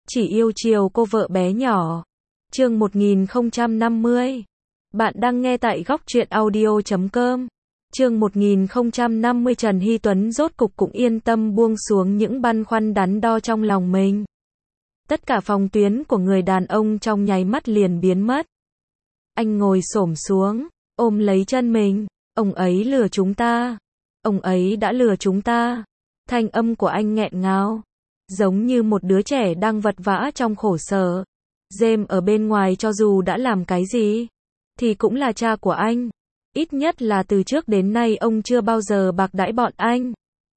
chỉ yêu chiều cô vợ bé nhỏ. Chương 1050. Bạn đang nghe tại góc truyện audio.com. Chương 1050 Trần Hy Tuấn rốt cục cũng yên tâm buông xuống những băn khoăn đắn đo trong lòng mình. Tất cả phòng tuyến của người đàn ông trong nháy mắt liền biến mất. Anh ngồi xổm xuống, ôm lấy chân mình. Ông ấy lừa chúng ta. Ông ấy đã lừa chúng ta. Thanh âm của anh nghẹn ngào, giống như một đứa trẻ đang vật vã trong khổ sở. James ở bên ngoài cho dù đã làm cái gì, thì cũng là cha của anh. Ít nhất là từ trước đến nay ông chưa bao giờ bạc đãi bọn anh.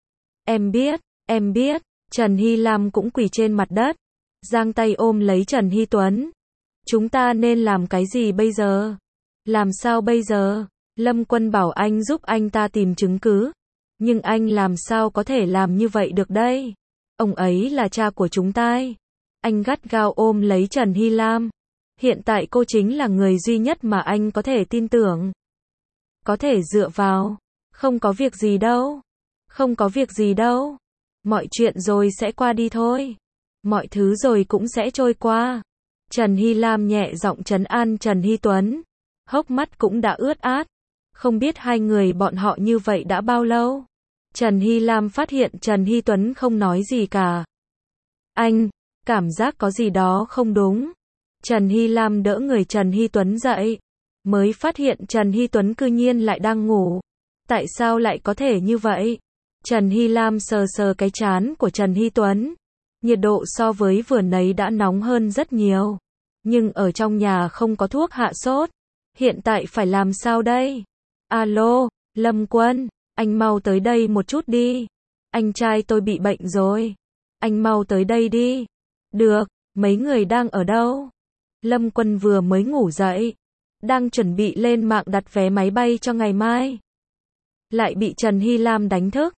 Em biết, Trần Hy Lam cũng quỳ trên mặt đất, giang tay ôm lấy Trần Hy Tuấn. Chúng ta nên làm cái gì bây giờ? Làm sao bây giờ? Lâm Quân bảo anh giúp anh ta tìm chứng cứ. Nhưng anh làm sao có thể làm như vậy được đây? Ông ấy là cha của chúng ta. Anh gắt gao ôm lấy Trần Hy Lam. Hiện tại cô chính là người duy nhất mà anh có thể tin tưởng, có thể dựa vào. Không có việc gì đâu. Không có việc gì đâu. Mọi chuyện rồi sẽ qua đi thôi. Mọi thứ rồi cũng sẽ trôi qua. Trần Hy Lam nhẹ giọng trấn an Trần Hy Tuấn. Hốc mắt cũng đã ướt át. Không biết hai người bọn họ như vậy đã bao lâu. Trần Hy Lam phát hiện Trần Hy Tuấn không nói gì cả. Anh, cảm giác có gì đó không đúng. Trần Hy Lam đỡ người Trần Hy Tuấn dậy. Mới phát hiện Trần Hy Tuấn cư nhiên lại đang ngủ. Tại sao lại có thể như vậy? Trần Hy Lam sờ sờ cái trán của Trần Hy Tuấn. Nhiệt độ so với vừa nãy đã nóng hơn rất nhiều. Nhưng ở trong nhà không có thuốc hạ sốt. Hiện tại phải làm sao đây? Alo, Lâm Quân, anh mau tới đây một chút đi. Anh trai tôi bị bệnh rồi. Anh mau tới đây đi. Được, mấy người đang ở đâu? Lâm Quân vừa mới ngủ dậy, đang chuẩn bị lên mạng đặt vé máy bay cho ngày mai. Lại bị Trần Hy Lam đánh thức.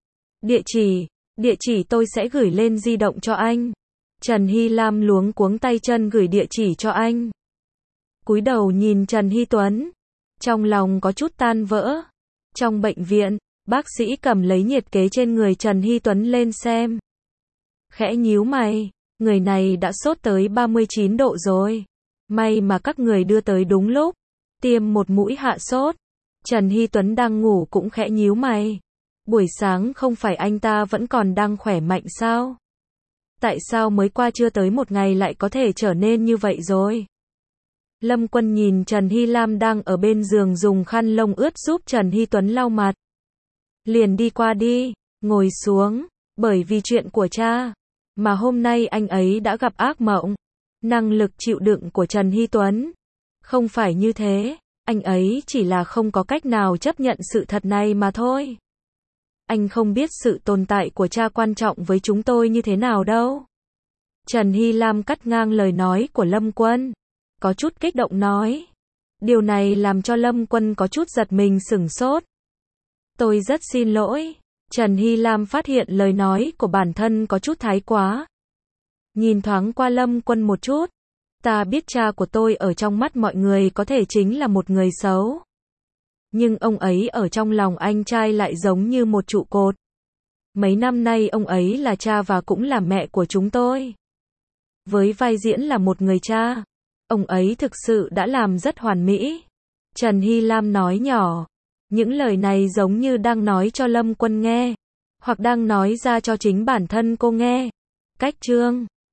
Địa chỉ tôi sẽ gửi lên di động cho anh. Trần Hy Lam luống cuống tay chân gửi địa chỉ cho anh. Cúi đầu nhìn Trần Hy Tuấn, trong lòng có chút tan vỡ. Trong bệnh viện, bác sĩ cầm lấy nhiệt kế trên người Trần Hy Tuấn lên xem. Khẽ nhíu mày, người này đã sốt tới 39 độ rồi. May mà các người đưa tới đúng lúc, tiêm một mũi hạ sốt. Trần Hy Tuấn đang ngủ cũng khẽ nhíu mày. Buổi sáng không phải anh ta vẫn còn đang khỏe mạnh sao? Tại sao mới qua chưa tới một ngày lại có thể trở nên như vậy rồi? Lâm Quân nhìn Trần Hy Lam đang ở bên giường dùng khăn lông ướt giúp Trần Hy Tuấn lau mặt. Liền đi qua đi, ngồi xuống, bởi vì chuyện của cha, mà hôm nay anh ấy đã gặp ác mộng. Năng lực chịu đựng của Trần Hy Tuấn không phải như thế, anh ấy chỉ là không có cách nào chấp nhận sự thật này mà thôi. Anh không biết sự tồn tại của cha quan trọng với chúng tôi như thế nào đâu. Trần Hy Lam cắt ngang lời nói của Lâm Quân, có chút kích động nói. Điều này làm cho Lâm Quân có chút giật mình sửng sốt. Tôi rất xin lỗi. Trần Hy Lam phát hiện lời nói của bản thân có chút thái quá. Nhìn thoáng qua Lâm Quân một chút. Ta biết cha của tôi ở trong mắt mọi người có thể chính là một người xấu. Nhưng ông ấy ở trong lòng anh trai lại giống như một trụ cột. Mấy năm nay ông ấy là cha và cũng là mẹ của chúng tôi. Với vai diễn là một người cha, ông ấy thực sự đã làm rất hoàn mỹ. Trần Hy Lam nói nhỏ. Những lời này giống như đang nói cho Lâm Quân nghe, hoặc đang nói ra cho chính bản thân cô nghe. Cách chương